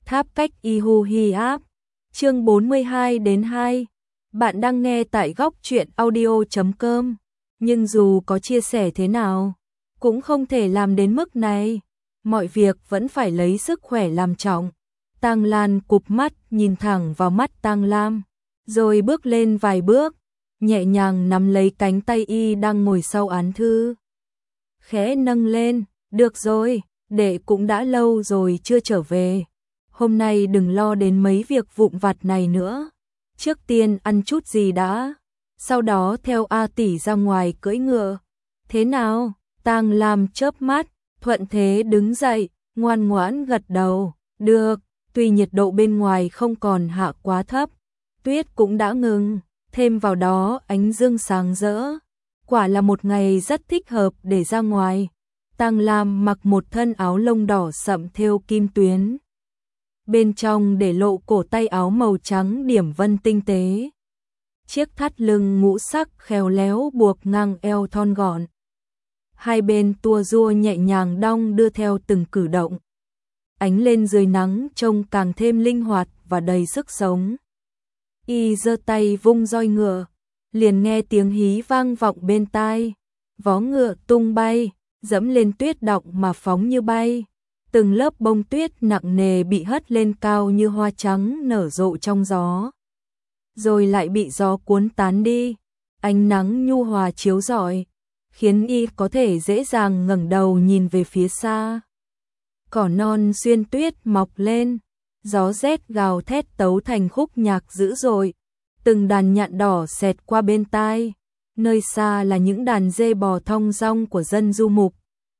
Tháp cách y hu hi áp. Chương 42 đến 2. Bạn đang nghe tại góc truyện audio.com. Nhưng dù có chia sẻ thế nào, cũng không thể làm đến mức này. Mọi việc vẫn phải lấy sức khỏe làm trọng. Tang Lan cụp mắt nhìn thẳng vào mắt Tang Lam, rồi bước lên vài bước, nhẹ nhàng nắm lấy cánh tay y đang ngồi sau án thư. Khẽ nâng lên, được rồi, đệ cũng đã lâu rồi chưa trở về. Hôm nay đừng lo đến mấy việc vụn vặt này nữa. Trước tiên ăn chút gì đã, sau đó theo A tỷ ra ngoài cưỡi ngựa. Thế nào? Tang Lam chớp mắt, thuận thế đứng dậy, ngoan ngoãn gật đầu. Được, tuy nhiệt độ bên ngoài không còn hạ quá thấp, tuyết cũng đã ngừng, thêm vào đó ánh dương sáng rỡ. Quả là một ngày rất thích hợp để ra ngoài. Tang Lam mặc một thân áo lông đỏ sậm thêu kim tuyến. Bên trong để lộ cổ tay áo màu trắng điểm vân tinh tế. Chiếc thắt lưng ngũ sắc khéo léo buộc ngang eo thon gọn. Hai bên tua rua nhẹ nhàng đong đưa theo từng cử động. Ánh lên dưới nắng trông càng thêm linh hoạt và đầy sức sống. Y giơ tay vung roi ngựa, liền nghe tiếng hí vang vọng bên tai. Vó ngựa tung bay, dẫm lên tuyết đọng mà phóng như bay. Từng lớp bông tuyết nặng nề bị hất lên cao như hoa trắng nở rộ trong gió, rồi lại bị gió cuốn tán đi. Ánh nắng nhu hòa chiếu rọi, khiến y có thể dễ dàng ngẩng đầu nhìn về phía xa. Cỏ non xuyên tuyết mọc lên, gió rét gào thét tấu thành khúc nhạc dữ dội. Từng đàn nhạn đỏ xẹt qua bên tai, nơi xa là những đàn dê bò thong dong của dân du mục.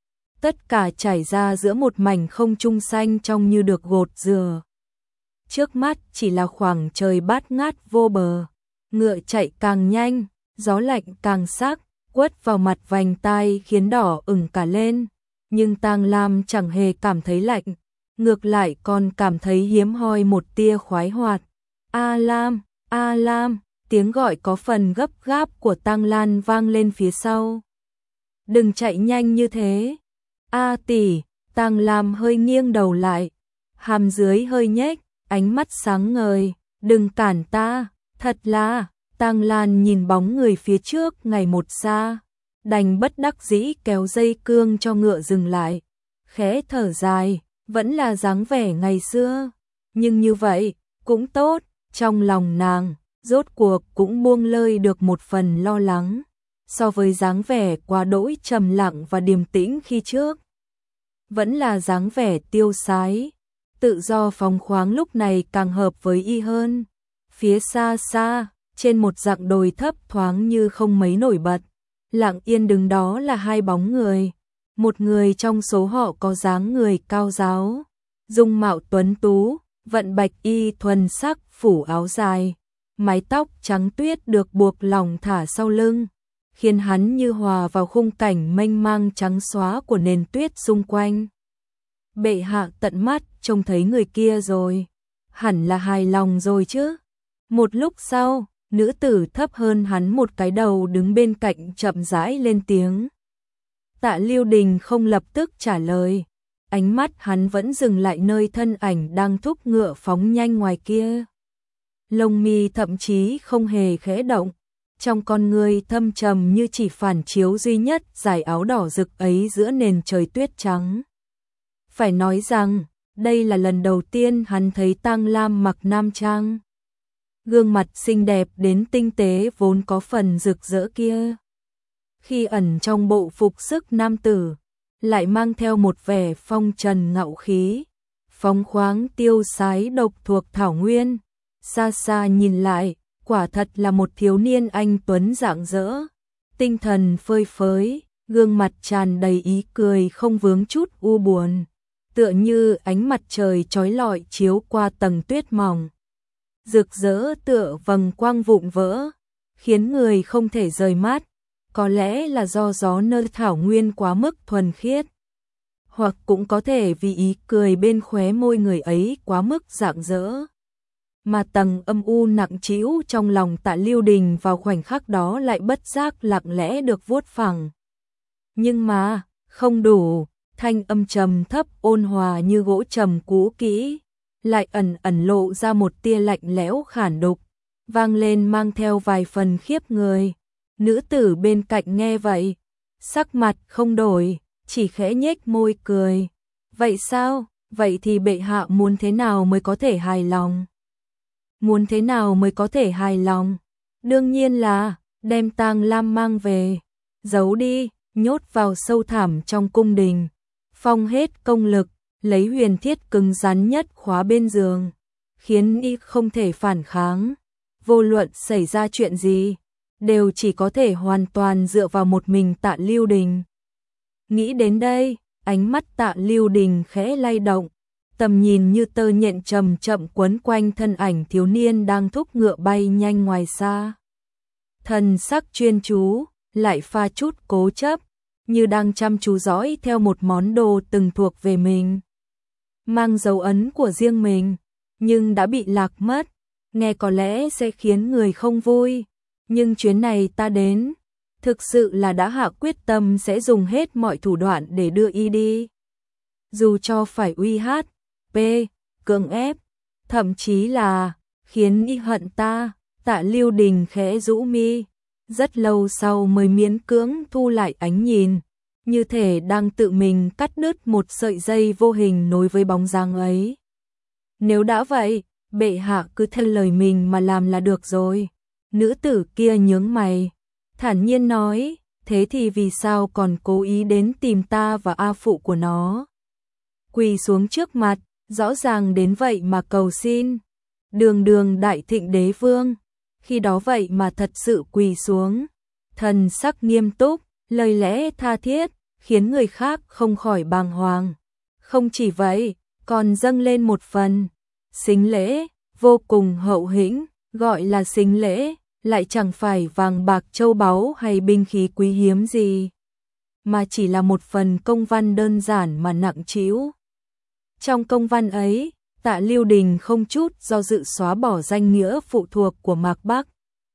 Tất cả trải ra giữa một mảnh không trung xanh trông như được gột rửa. Trước mắt chỉ là khoảng trời bát ngát vô bờ. Ngựa chạy càng nhanh, gió lạnh càng sắc, quất vào mặt vành tai khiến đỏ ửng cả lên. Nhưng Tang Lam chẳng hề cảm thấy lạnh, ngược lại còn cảm thấy hiếm hoi một tia khoái hoạt. A Lam, A Lam, tiếng gọi có phần gấp gáp của Tang Lan vang lên phía sau. Đừng chạy nhanh như thế. A tỷ. Tang Lam hơi nghiêng đầu lại, hàm dưới hơi nhếch, ánh mắt sáng ngời. Đừng cản ta, thật là. Tang Lan nhìn bóng người phía trước ngày một xa, đành bất đắc dĩ kéo dây cương cho ngựa dừng lại. Khẽ thở dài, vẫn là dáng vẻ ngày xưa, nhưng như vậy cũng tốt. Trong lòng nàng rốt cuộc cũng buông lơi được một phần lo lắng, so với dáng vẻ quá đỗi trầm lặng và điềm tĩnh khi trước. Vẫn là dáng vẻ tiêu sái, tự do phóng khoáng lúc này càng hợp với y hơn. Phía xa xa, trên một dặng đồi thấp thoáng như không mấy nổi bật, lặng yên đứng đó là hai bóng người. Một người trong số họ có dáng người cao ráo, dung mạo tuấn tú, vận bạch y thuần sắc phủ áo dài, mái tóc trắng tuyết được buộc lỏng thả sau lưng, khiến hắn như hòa vào khung cảnh mênh mang trắng xóa của nền tuyết xung quanh. Bệ hạ tận mắt trông thấy người kia rồi, hẳn là hài lòng rồi chứ. Một lúc sau, nữ tử thấp hơn hắn một cái đầu đứng bên cạnh chậm rãi lên tiếng. Tạ Lưu Đình không lập tức trả lời, ánh mắt hắn vẫn dừng lại nơi thân ảnh đang thúc ngựa phóng nhanh ngoài kia. Lông mi thậm chí không hề khẽ động, trong con người thâm trầm như chỉ phản chiếu duy nhất dải áo đỏ rực ấy giữa nền trời tuyết trắng. Phải nói rằng, đây là lần đầu tiên hắn thấy Tang Lam mặc nam trang. Gương mặt xinh đẹp đến tinh tế vốn có phần rực rỡ kia, khi ẩn trong bộ phục sức nam tử, lại mang theo một vẻ phong trần ngạo khí, phóng khoáng tiêu sái độc thuộc thảo nguyên. Xa xa nhìn lại, quả thật là một thiếu niên anh tuấn rạng rỡ, tinh thần phơi phới, gương mặt tràn đầy ý cười không vướng chút u buồn, tựa như ánh mặt trời chói lọi chiếu qua tầng tuyết mỏng, rực rỡ tựa vầng quang vụn vỡ, khiến người không thể rời mắt. Có lẽ là do gió nơi thảo nguyên quá mức thuần khiết, hoặc cũng có thể vì ý cười bên khóe môi người ấy quá mức rạng rỡ, mà tầng âm u nặng trĩu trong lòng Tạ Lưu Đình vào khoảnh khắc đó lại bất giác lặng lẽ được vuốt phẳng. Nhưng mà, không đủ, thanh âm trầm thấp ôn hòa như gỗ trầm cũ kỹ, lại ẩn ẩn lộ ra một tia lạnh lẽo khản đục, vang lên mang theo vài phần khiếp người. Nữ tử bên cạnh nghe vậy, sắc mặt không đổi, chỉ khẽ nhếch môi cười. Vậy sao? Vậy thì bệ hạ muốn thế nào mới có thể hài lòng? Muốn thế nào mới có thể hài lòng? Đương nhiên là đem Tang Lam mang về, giấu đi, nhốt vào sâu thẳm trong cung đình, phong hết công lực, lấy huyền thiết cứng rắn nhất khóa bên giường, khiến y không thể phản kháng. Vô luận xảy ra chuyện gì, đều chỉ có thể hoàn toàn dựa vào một mình Tạ Lưu Đình. Nghĩ đến đây, ánh mắt Tạ Lưu Đình khẽ lay động, tầm nhìn như tơ nhện chậm chậm quấn quanh thân ảnh thiếu niên đang thúc ngựa bay nhanh ngoài xa. Thần sắc chuyên chú, lại pha chút cố chấp, như đang chăm chú dõi theo một món đồ từng thuộc về mình, mang dấu ấn của riêng mình, nhưng đã bị lạc mất. Nghe có lẽ sẽ khiến người không vui, nhưng chuyến này ta đến, thực sự là đã hạ quyết tâm sẽ dùng hết mọi thủ đoạn để đưa y đi. Dù cho phải uy hát, cưỡng ép, thậm chí là khiến y hận ta. Tạ Lưu Đình khẽ rũ mi, rất lâu sau mới miễn cưỡng thu lại ánh nhìn, như thể đang tự mình cắt đứt một sợi dây vô hình nối với bóng dáng ấy. Nếu đã vậy, bệ hạ cứ theo lời mình mà làm là được rồi. Nữ tử kia nhướng mày, thản nhiên nói, thế thì vì sao còn cố ý đến tìm ta và A phụ của nó? Quỳ xuống trước mặt, rõ ràng đến vậy mà cầu xin. Đường đường đại thịnh đế vương, khi đó vậy mà thật sự quỳ xuống. Thần sắc nghiêm túc, lời lẽ tha thiết, khiến người khác không khỏi bàng hoàng. Không chỉ vậy, còn dâng lên một phần sính lễ, vô cùng hậu hĩnh, gọi là sính lễ, lại chẳng phải vàng bạc châu báu hay binh khí quý hiếm gì, mà chỉ là một phần công văn đơn giản mà nặng trĩu. Trong công văn ấy, Tạ Lưu Đình không chút do dự xóa bỏ danh nghĩa phụ thuộc của Mạc Bắc,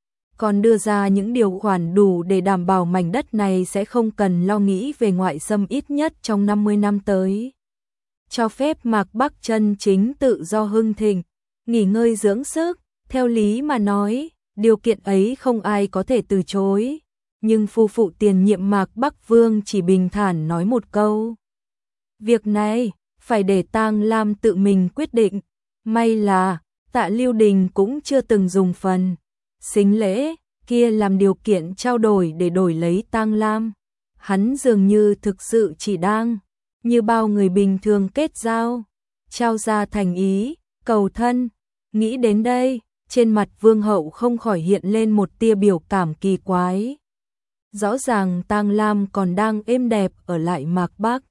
còn đưa ra những điều khoản đủ để đảm bảo mảnh đất này sẽ không cần lo nghĩ về ngoại xâm ít nhất trong 50 năm tới. Cho phép Mạc Bắc chân chính tự do hưng thịnh, nghỉ ngơi dưỡng sức, theo lý mà nói, điều kiện ấy không ai có thể từ chối. Nhưng phu phụ tiền nhiệm Mạc Bắc Vương chỉ bình thản nói một câu. Việc này, phải để Tang Lam tự mình quyết định. May là, Tạ Lưu Đình cũng chưa từng dùng phần sính lễ kia làm điều kiện trao đổi để đổi lấy Tang Lam. Hắn dường như thực sự chỉ đang như bao người bình thường kết giao, trao ra thành ý, cầu thân. Nghĩ đến đây, trên mặt vương hậu không khỏi hiện lên một tia biểu cảm kỳ quái. Rõ ràng Tang Lam còn đang êm đẹp ở lại Mạc Bắc,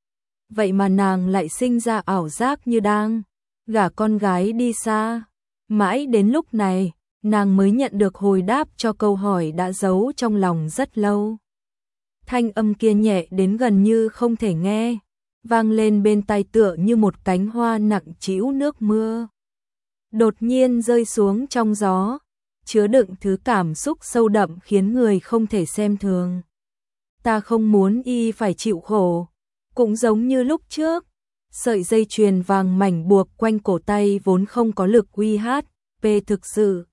vậy mà nàng lại sinh ra ảo giác như đang gả con gái đi xa. Mãi đến lúc này, nàng mới nhận được hồi đáp cho câu hỏi đã giấu trong lòng rất lâu. Thanh âm kia nhẹ đến gần như không thể nghe, vang lên bên tai tựa như một cánh hoa nặng trĩu nước mưa, đột nhiên rơi xuống trong gió, chứa đựng thứ cảm xúc sâu đậm khiến người không thể xem thường. Ta không muốn y phải chịu khổ, cũng giống như lúc trước, sợi dây chuyền vàng mảnh buộc quanh cổ tay vốn không có lực uy hát, thực sự.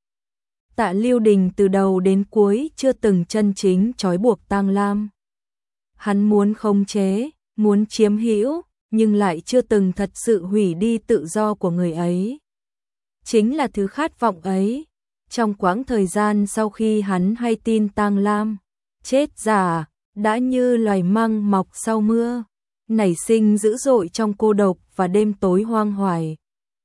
Tạ Lưu Đình từ đầu đến cuối chưa từng chân chính trói buộc Tang Lam. Hắn muốn khống chế, muốn chiếm hữu, nhưng lại chưa từng thật sự hủy đi tự do của người ấy. Chính là thứ khát vọng ấy, trong quãng thời gian sau khi hắn hay tin Tang Lam chết giả, đã như loài măng mọc sau mưa, nảy sinh dữ dội trong cô độc và đêm tối hoang hoài,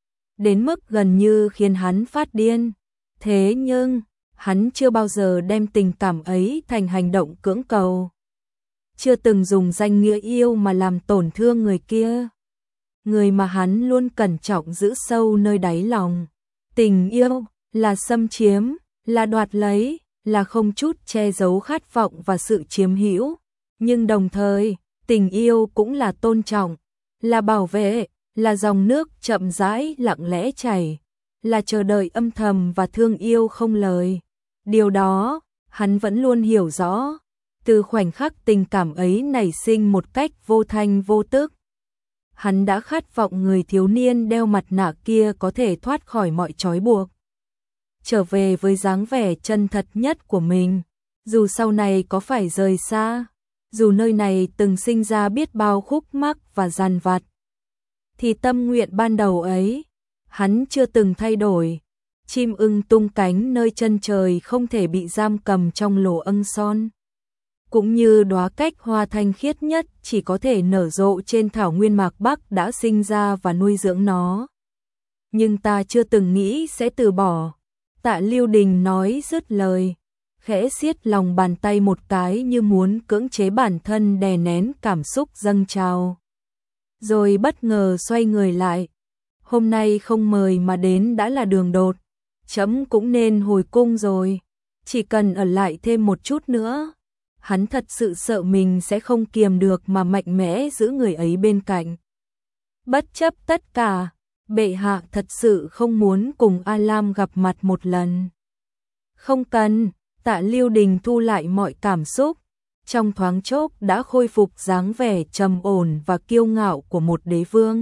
đến mức gần như khiến hắn phát điên. Thế nhưng, hắn chưa bao giờ đem tình cảm ấy thành hành động cưỡng cầu, chưa từng dùng danh nghĩa yêu mà làm tổn thương người kia, người mà hắn luôn cẩn trọng giữ sâu nơi đáy lòng. Tình yêu là xâm chiếm, là đoạt lấy, là không chút che giấu khát vọng và sự chiếm hữu, nhưng đồng thời, tình yêu cũng là tôn trọng, là bảo vệ, là dòng nước chậm rãi lặng lẽ chảy, là chờ đợi âm thầm và thương yêu không lời. Điều đó, hắn vẫn luôn hiểu rõ, từ khoảnh khắc tình cảm ấy nảy sinh một cách vô thanh vô tức. Hắn đã khát vọng người thiếu niên đeo mặt nạ kia có thể thoát khỏi mọi trói buộc, trở về với dáng vẻ chân thật nhất của mình, dù sau này có phải rời xa, dù nơi này từng sinh ra biết bao khúc mắc và dằn vặt, thì tâm nguyện ban đầu ấy, hắn chưa từng thay đổi. Chim ưng tung cánh nơi chân trời không thể bị giam cầm trong lỗ ưng son, cũng như đóa cách hoa thanh khiết nhất chỉ có thể nở rộ trên thảo nguyên mạc Bắc đã sinh ra và nuôi dưỡng nó. Nhưng ta chưa từng nghĩ sẽ từ bỏ. Tạ Lưu Đình nói dứt lời, khẽ siết lòng bàn tay một cái như muốn cưỡng chế bản thân đè nén cảm xúc dâng trào. Rồi bất ngờ xoay người lại. Hôm nay không mời mà đến đã là đường đột. Trẫm cũng nên hồi cung rồi. Chỉ cần ở lại thêm một chút nữa. Hắn thật sự sợ mình sẽ không kiềm được mà mạnh mẽ giữ người ấy bên cạnh. Bất chấp tất cả, bệ hạ thật sự không muốn cùng A Lam gặp mặt một lần. Không cần, Tạ Lưu Đình thu lại mọi cảm xúc, trong thoáng chốc đã khôi phục dáng vẻ trầm ổn và kiêu ngạo của một đế vương.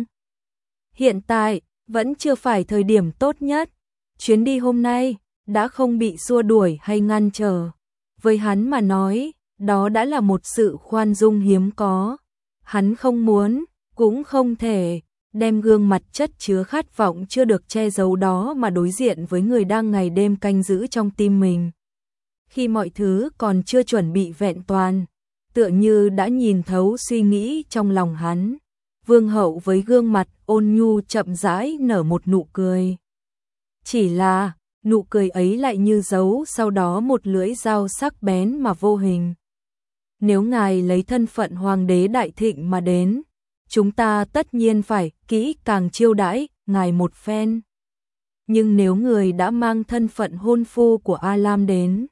Hiện tại, vẫn chưa phải thời điểm tốt nhất. Chuyến đi hôm nay đã không bị xua đuổi hay ngăn trở. Với hắn mà nói, đó đã là một sự khoan dung hiếm có. Hắn không muốn, cũng không thể, đem gương mặt chất chứa khát vọng chưa được che giấu đó mà đối diện với người đang ngày đêm canh giữ trong tim mình. Khi mọi thứ còn chưa chuẩn bị vẹn toàn, tựa như đã nhìn thấu suy nghĩ trong lòng hắn, Vương hậu với gương mặt ôn nhu chậm rãi nở một nụ cười. Chỉ là, nụ cười ấy lại như giấu sau đó một lưỡi dao sắc bén mà vô hình. Nếu ngài lấy thân phận hoàng đế đại thịnh mà đến, chúng ta tất nhiên phải kỹ càng chiêu đãi ngài một phen. Nhưng nếu người đã mang thân phận hôn phu của A Lam đến,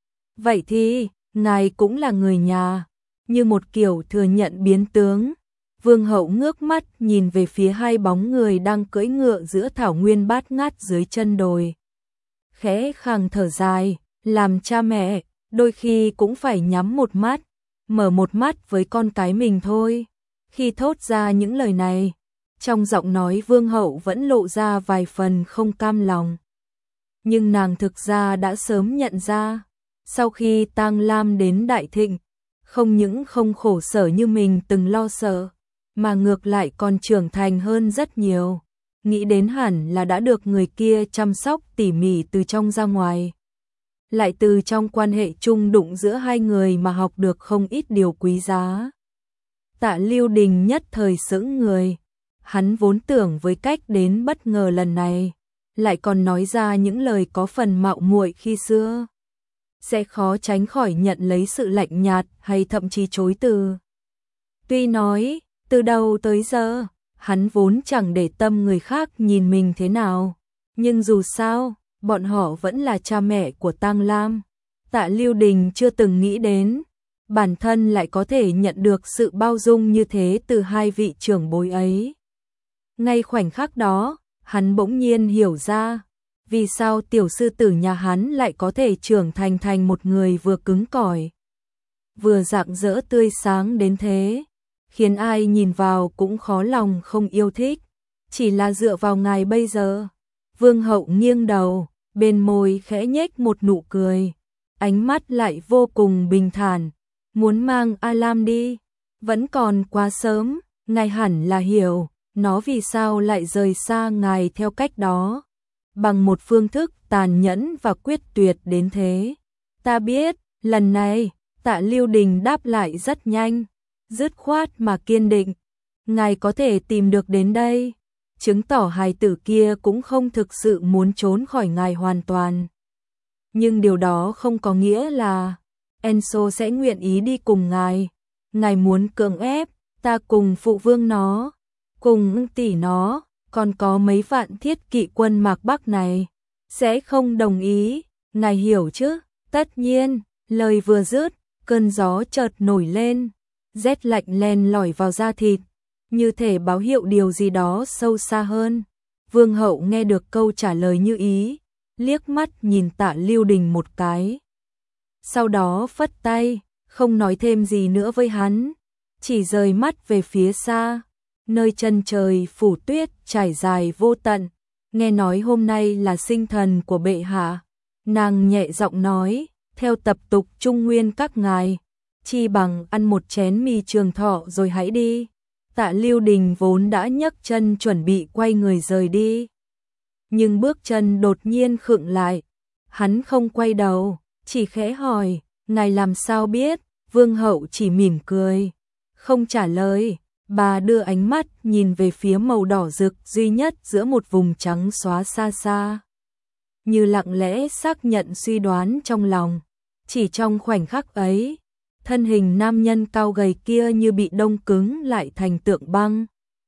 vậy thì, ngài cũng là người nhà, như một kiểu thừa nhận biến tướng. Vương hậu ngước mắt nhìn về phía hai bóng người đang cưỡi ngựa giữa thảo nguyên bát ngát dưới chân đồi. Khẽ khàng thở dài, làm cha mẹ, đôi khi cũng phải nhắm một mắt, mở một mắt với con cái mình thôi. Khi thốt ra những lời này, trong giọng nói vương hậu vẫn lộ ra vài phần không cam lòng. Nhưng nàng thực ra đã sớm nhận ra, sau khi Tang Lam đến Đại Thịnh, không những không khổ sở như mình từng lo sợ, mà ngược lại còn trưởng thành hơn rất nhiều. Nghĩ đến hẳn là đã được người kia chăm sóc tỉ mỉ từ trong ra ngoài. Lại từ trong quan hệ chung đụng giữa hai người mà học được không ít điều quý giá. Tạ Lưu Đình nhất thời sững người. Hắn vốn tưởng với cách đến bất ngờ lần này, lại còn nói ra những lời có phần mạo muội khi xưa, sẽ khó tránh khỏi nhận lấy sự lạnh nhạt hay thậm chí chối từ. Tuy nói, từ đầu tới giờ, hắn vốn chẳng để tâm người khác nhìn mình thế nào, nhưng dù sao, bọn họ vẫn là cha mẹ của Tang Lam. Tạ Lưu Đình chưa từng nghĩ đến, bản thân lại có thể nhận được sự bao dung như thế từ hai vị trưởng bối ấy. Ngay khoảnh khắc đó, hắn bỗng nhiên hiểu ra, vì sao tiểu sư tử nhà hắn lại có thể trưởng thành một người vừa cứng cỏi, vừa rạng rỡ tươi sáng đến thế, khiến ai nhìn vào cũng khó lòng không yêu thích. Chỉ là dựa vào ngài bây giờ. Vương hậu nghiêng đầu, bên môi khẽ nhếch một nụ cười, ánh mắt lại vô cùng bình thản. Muốn mang A Lam đi, vẫn còn quá sớm, ngài hẳn là hiểu, nó vì sao lại rời xa ngài theo cách đó, bằng một phương thức tàn nhẫn và quyết tuyệt đến thế. Ta biết, lần này, Tạ Lưu Đình đáp lại rất nhanh, dứt khoát mà kiên định. Ngài có thể tìm được đến đây, chứng tỏ hài tử kia cũng không thực sự muốn trốn khỏi ngài hoàn toàn. Nhưng điều đó không có nghĩa là Enso sẽ nguyện ý đi cùng ngài. Ngài muốn cưỡng ép, ta cùng phụ vương nó, cùng tỷ nó, còn có mấy vạn thiết kỵ quân Mạc Bắc này, sẽ không đồng ý, ngài hiểu chứ? Tất nhiên, lời vừa dứt, cơn gió chợt nổi lên, rét lạnh len lỏi vào da thịt, như thể báo hiệu điều gì đó sâu xa hơn. Vương hậu nghe được câu trả lời như ý, liếc mắt nhìn Tạ Lưu Đình một cái. Sau đó phất tay, không nói thêm gì nữa với hắn, chỉ rời mắt về phía xa. nơi chân trời phủ tuyết trải dài vô tận, nghe nói hôm nay là sinh thần của bệ hạ. Nàng nhẹ giọng nói, theo tập tục trung nguyên các ngài, chi bằng ăn một chén mì trường thọ rồi hãy đi. Tạ Lưu Đình vốn đã nhấc chân chuẩn bị quay người rời đi, nhưng bước chân đột nhiên khựng lại. Hắn không quay đầu, chỉ khẽ hỏi, ngài làm sao biết? Vương hậu chỉ mỉm cười, không trả lời. Bà đưa ánh mắt nhìn về phía màu đỏ rực duy nhất giữa một vùng trắng xóa xa xa, như lặng lẽ xác nhận suy đoán trong lòng. Chỉ trong khoảnh khắc ấy, thân hình nam nhân cao gầy kia như bị đông cứng lại thành tượng băng,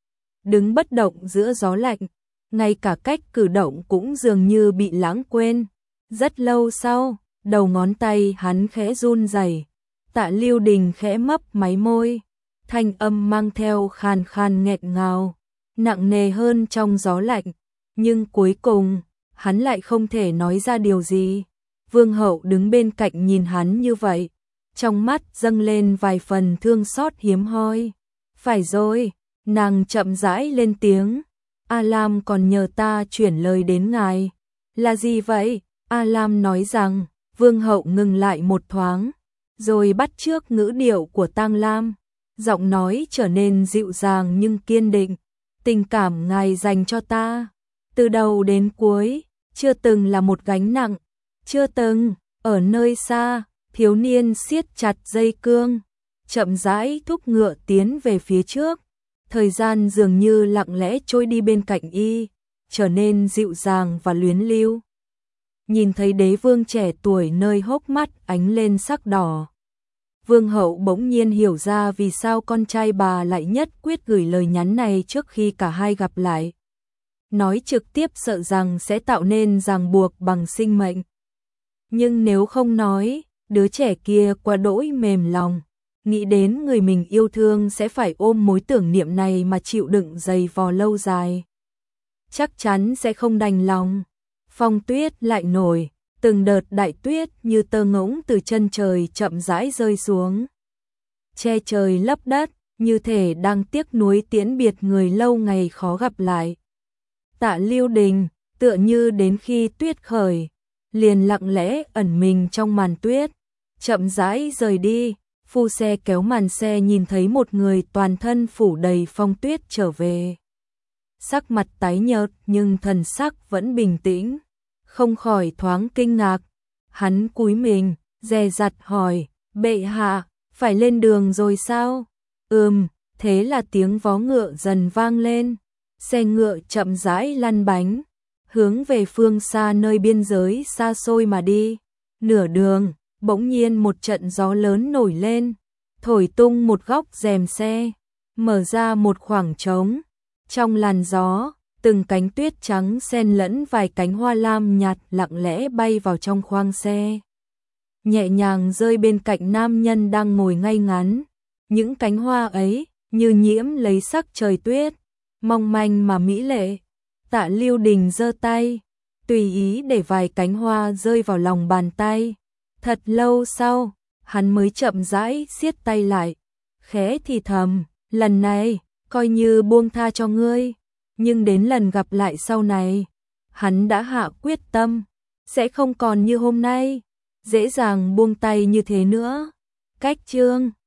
đứng bất động giữa gió lạnh, ngay cả cách cử động cũng dường như bị lãng quên. Rất lâu sau, đầu ngón tay hắn khẽ run rẩy. Tạ Lưu Đình khẽ mấp máy môi, thanh âm mang theo khàn khàn nghẹn ngào, nặng nề hơn trong gió lạnh, nhưng cuối cùng, hắn lại không thể nói ra điều gì. Vương hậu đứng bên cạnh nhìn hắn như vậy, trong mắt dâng lên vài phần thương xót hiếm hoi. Phải rồi, nàng chậm rãi lên tiếng, A Lam còn nhờ ta chuyển lời đến ngài. Là gì vậy? A Lam nói rằng. Vương hậu ngừng lại một thoáng, rồi bắt chước ngữ điệu của Tang Lam, giọng nói trở nên dịu dàng nhưng kiên định. Tình cảm ngài dành cho ta, từ đầu đến cuối, chưa từng là một gánh nặng, chưa từng. Ở nơi xa, thiếu niên siết chặt dây cương, chậm rãi thúc ngựa tiến về phía trước. Thời gian dường như lặng lẽ trôi đi bên cạnh y, trở nên dịu dàng và luyến lưu. Nhìn thấy đế vương trẻ tuổi nơi hốc mắt ánh lên sắc đỏ, vương hậu bỗng nhiên hiểu ra vì sao con trai bà lại nhất quyết gửi lời nhắn này trước khi cả hai gặp lại. Nói trực tiếp sợ rằng sẽ tạo nên ràng buộc bằng sinh mệnh. Nhưng nếu không nói, đứa trẻ kia quá đỗi mềm lòng, nghĩ đến người mình yêu thương sẽ phải ôm mối tưởng niệm này mà chịu đựng dày vò lâu dài, chắc chắn sẽ không đành lòng. Phong tuyết lại nổi, từng đợt đại tuyết như tơ ngỗng từ chân trời chậm rãi rơi xuống, che trời lấp đất, như thể đang tiếc nuối tiễn biệt người lâu ngày khó gặp lại. Tạ Lưu Đình tựa như đến khi tuyết khởi, liền lặng lẽ ẩn mình trong màn tuyết, chậm rãi rời đi. Phu xe kéo màn xe nhìn thấy một người toàn thân phủ đầy phong tuyết trở về. Sắc mặt tái nhợt nhưng thần sắc vẫn bình tĩnh, không khỏi thoáng kinh ngạc. Hắn cúi mình, dè dặt hỏi, bệ hạ, phải lên đường rồi sao? Thế là tiếng vó ngựa dần vang lên, xe ngựa chậm rãi lăn bánh, hướng về phương xa nơi biên giới xa xôi mà đi. Nửa đường, bỗng nhiên một trận gió lớn nổi lên, thổi tung một góc rèm xe, mở ra một khoảng trống. Trong làn gió, từng cánh tuyết trắng xen lẫn vài cánh hoa lam nhạt lặng lẽ bay vào trong khoang xe, nhẹ nhàng rơi bên cạnh nam nhân đang ngồi ngay ngắn. Những cánh hoa ấy như nhiễm lấy sắc trời tuyết, mong manh mà mỹ lệ. Tạ Lưu Đình giơ tay, tùy ý để vài cánh hoa rơi vào lòng bàn tay. Thật lâu sau, hắn mới chậm rãi siết tay lại, khẽ thì thầm, lần này, coi như buông tha cho ngươi. Nhưng đến lần gặp lại sau này, hắn đã hạ quyết tâm, sẽ không còn như hôm nay, dễ dàng buông tay như thế nữa. Cách chương